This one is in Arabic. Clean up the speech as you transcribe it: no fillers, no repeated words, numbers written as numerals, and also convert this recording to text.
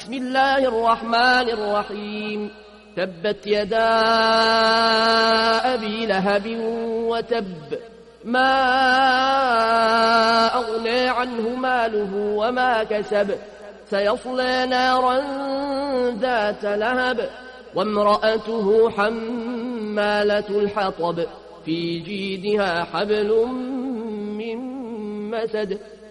بسم الله الرحمن الرحيم تبت يدا أبي لهب وتب ما أغنى عنه ماله وما كسب سيصلى نارا ذات لهب وامرأته حمالة الحطب في جيدها حبل من مسد